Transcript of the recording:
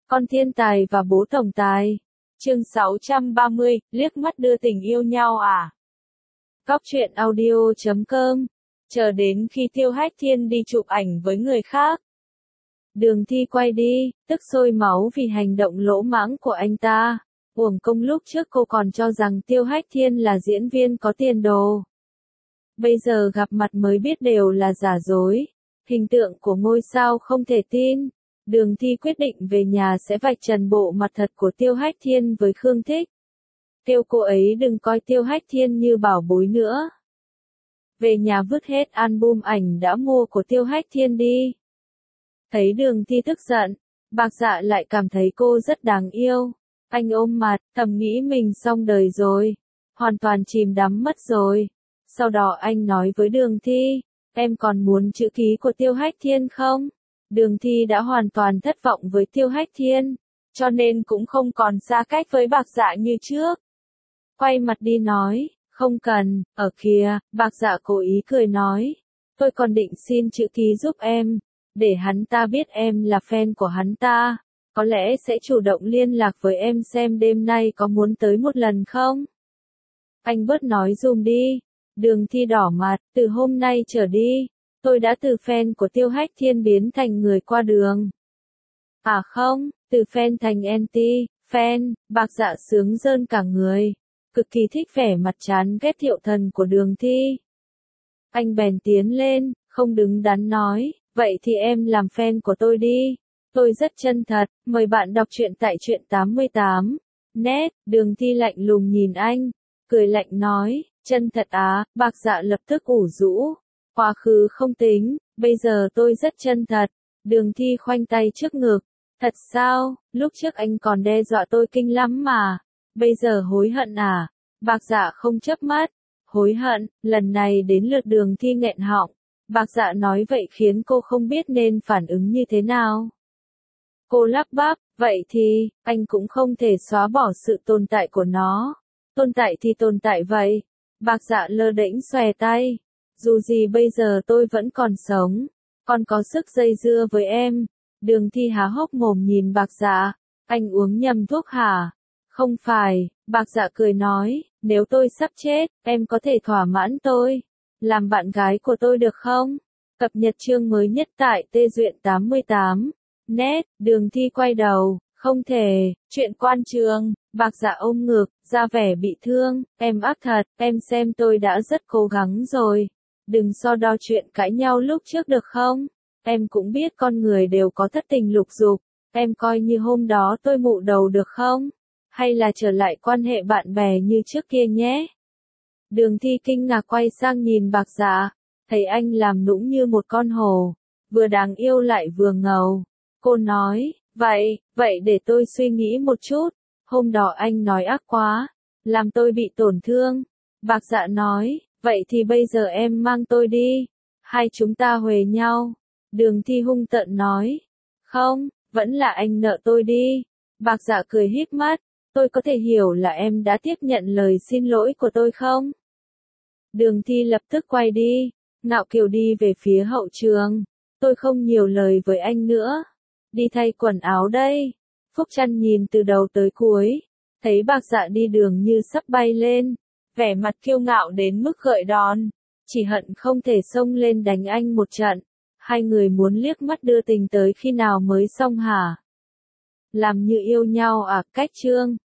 Con thiên tài và bố tổng tài. Chương 630, liếc mắt đưa tình yêu nhau à? Góc truyện audio.com. Chờ đến khi Tiêu Hách Thiên đi chụp ảnh với người khác. Đường Thi quay đi, tức sôi máu vì hành động lỗ mãng của anh ta. Uổng công lúc trước cô còn cho rằng Tiêu Hách Thiên là diễn viên có tiền đồ. Bây giờ gặp mặt mới biết đều là giả dối. Hình tượng của ngôi sao không thể tin. Đường Thi quyết định về nhà sẽ vạch trần bộ mặt thật của Tiêu Hách Thiên với Khương Thích. Kêu cô ấy đừng coi Tiêu Hách Thiên như bảo bối nữa. Về nhà vứt hết album ảnh đã mua của Tiêu Hách Thiên đi. Thấy Đường Thi tức giận, Bạc Dạ lại cảm thấy cô rất đáng yêu. Anh ôm mặt, thầm nghĩ mình xong đời rồi. Hoàn toàn chìm đắm mất rồi. Sau đó anh nói với Đường Thi, em còn muốn chữ ký của Tiêu Hách Thiên không? Đường Thi đã hoàn toàn thất vọng với Tiêu Hách Thiên, cho nên cũng không còn xa cách với Bạc Dạ như trước. Quay mặt đi nói, không cần, ở kìa, Bạc Dạ cố ý cười nói, tôi còn định xin chữ ký giúp em, để hắn ta biết em là fan của hắn ta, có lẽ sẽ chủ động liên lạc với em xem đêm nay có muốn tới một lần không? Anh bớt nói dùm đi. Đường Thi đỏ mặt, từ hôm nay trở đi, tôi đã từ fan của Tiêu Hách Thiên biến thành người qua đường. À không, từ fan thành anti, fan, Bạc Dạ sướng rơn cả người. Cực kỳ thích vẻ mặt chán ghét Thiệu Thần của Đường Thi. Anh bèn tiến lên, không đứng đắn nói, vậy thì em làm fan của tôi đi. Tôi rất chân thật, mời bạn đọc truyện tại truyện 88. Net, Đường Thi lạnh lùng nhìn anh, cười lạnh nói, chân thật á, Bạc Dạ lập tức ủ rũ. Quá khứ không tính, bây giờ tôi rất chân thật. Đường Thi khoanh tay trước ngực. Thật sao, lúc trước anh còn đe dọa tôi kinh lắm mà. Bây giờ hối hận à? Bạc Dạ không chớp mắt. Hối hận, lần này đến lượt Đường Thi nghẹn họng. Bạc Dạ nói vậy khiến cô không biết nên phản ứng như thế nào. Cô lắp bắp, vậy thì, anh cũng không thể xóa bỏ sự tồn tại của nó. Tồn tại thì tồn tại vậy. Bạc Dạ lơ đễnh xòe tay. Dù gì bây giờ tôi vẫn còn sống, còn có sức dây dưa với em. Đường Thi há hốc mồm nhìn Bạc Dạ, anh uống nhầm thuốc hả? Không phải, Bạc Dạ cười nói, nếu tôi sắp chết, em có thể thỏa mãn tôi, làm bạn gái của tôi được không? Cập nhật chương mới nhất tại Tê Duyện 88. Net, Đường Thi quay đầu, không thể, chuyện quan trường, Bạc Dạ ôm ngực, ra vẻ bị thương, em ác thật, em xem tôi đã rất cố gắng rồi. Đừng so đo chuyện cãi nhau lúc trước được không? Em cũng biết con người đều có thất tình lục dục, em coi như hôm đó tôi mụ đầu được không? Hay là trở lại quan hệ bạn bè như trước kia nhé? Đường Thi kinh ngạc quay sang nhìn Bạc Dạ, thấy anh làm nũng như một con hổ, vừa đáng yêu lại vừa ngầu. Cô nói, vậy để tôi suy nghĩ một chút, hôm đó anh nói ác quá, làm tôi bị tổn thương. Bạc Dạ nói, vậy thì bây giờ em mang tôi đi, hai chúng ta huề nhau. Đường Thi hung tợn nói, không, vẫn là anh nợ tôi đi. Bạc Dạ cười híp mắt, tôi có thể hiểu là em đã tiếp nhận lời xin lỗi của tôi không? Đường Thi lập tức quay đi, ngạo kiều đi về phía hậu trường. Tôi không nhiều lời với anh nữa. Đi thay quần áo đây. Phúc Trăn nhìn từ đầu tới cuối, thấy Bạc Dạ đi đường như sắp bay lên, vẻ mặt kiêu ngạo đến mức gợi đòn, chỉ hận không thể xông lên đánh anh một trận. Hai người muốn liếc mắt đưa tình tới khi nào mới xong hả? Làm như yêu nhau à? Cách chương